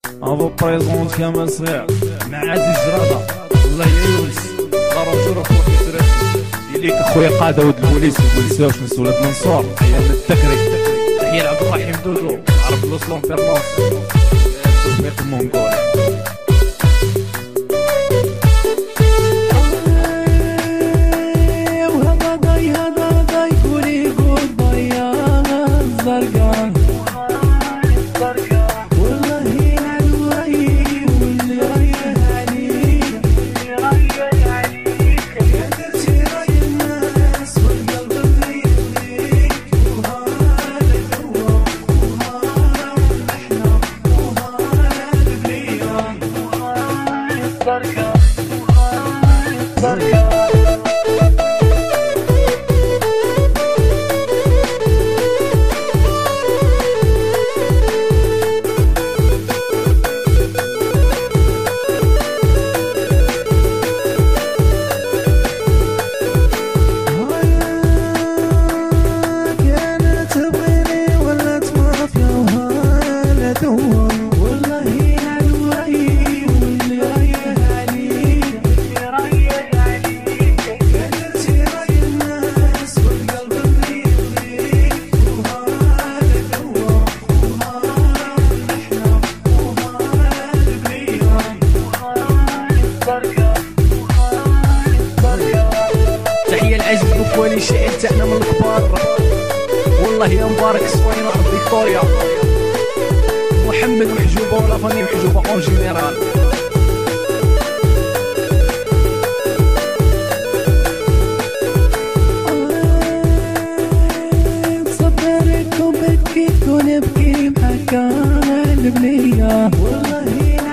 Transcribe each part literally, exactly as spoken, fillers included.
افو بريزونت كمال صغير مع عزيز جرادة. الله يعيونس ضروري خويا سراسي يليك اخويا قاده ولد البوليس ومنساوش نس ولاد منصور ايام التكري. تحية لعبد الرحيم دودو عرب لوسلون فيرمونس سوفيق المونغول. وهذا ضاي هذا ضاي قولي قول ضيا الزرقاء ولي شيء تاعنا من الكبار. والله يا مبارك صوين ارض فيكتوريا محمد محجوبه ولا فاني محجوبه اون جينيرال. تصبرك وبكيت ونبكي بحكا البنيه. والله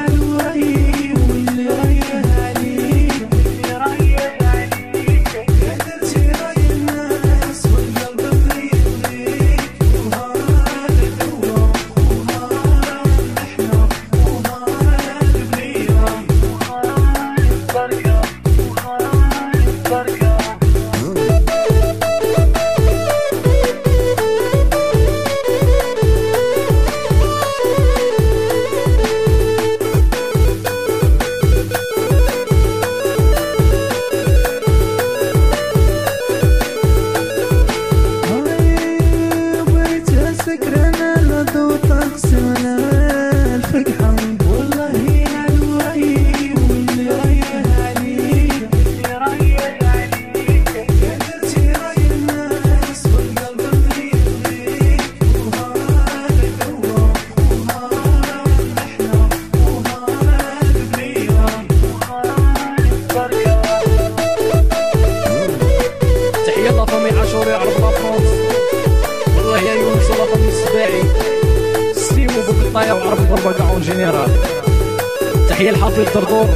طايا وعرب الضربة كاع اون جينيرال. تحية لحفيظ دردور.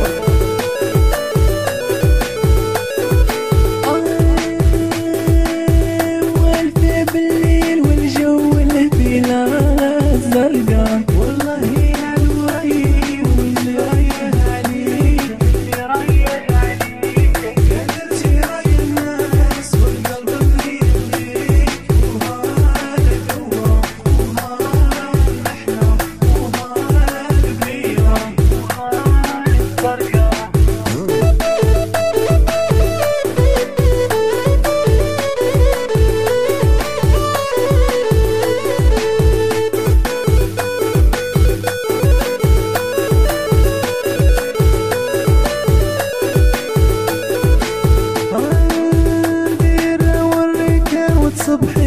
والفي بالليل والجو الهبيلة الزرقاء. والله ينال ورايي واللي رايح عليك اللي رايح عليك قدرتي راي الناس والقلب اللي وهذا جوا صبح